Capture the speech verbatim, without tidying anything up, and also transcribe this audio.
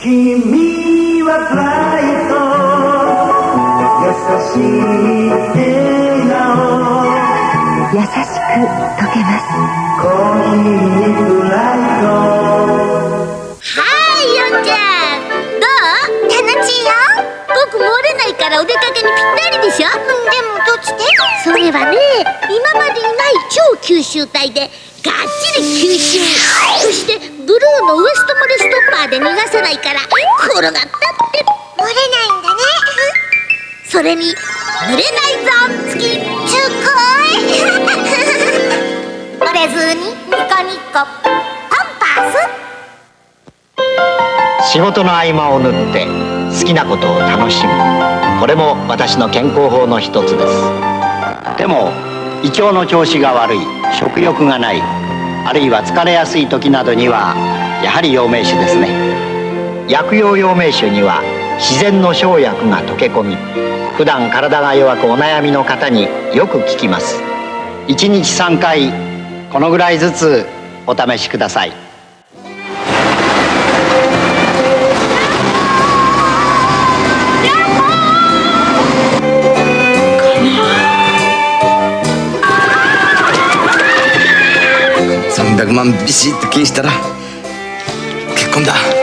君はブライト優しい笑顔優しく溶けます。 コーヒーブライト。 はいよんちゃん、どう？楽しいよ。僕漏れないからお出かけにぴったりでしょ。でもどうして？それはね、今までにない超吸収体でがっちり吸収、そしてブルーのウエスト漏れストッパーで逃がさないから転がったって漏れないんだね。それに濡れないゾーン付き。すごい漏れずにニコニコパンパス。仕事の合間を縫って好きなことを楽しむ、これも私の健康法の一つです。でも胃腸の調子が悪い、食欲がない、あるいは疲れやすい時などにはやはり陽明酒ですね。薬用陽明酒には自然の生薬が溶け込み、普段体が弱くお悩みの方によく効きます。いちにちさんかい、このぐらいずつお試しください。 さんびゃくまんビシッと消したら結婚だ。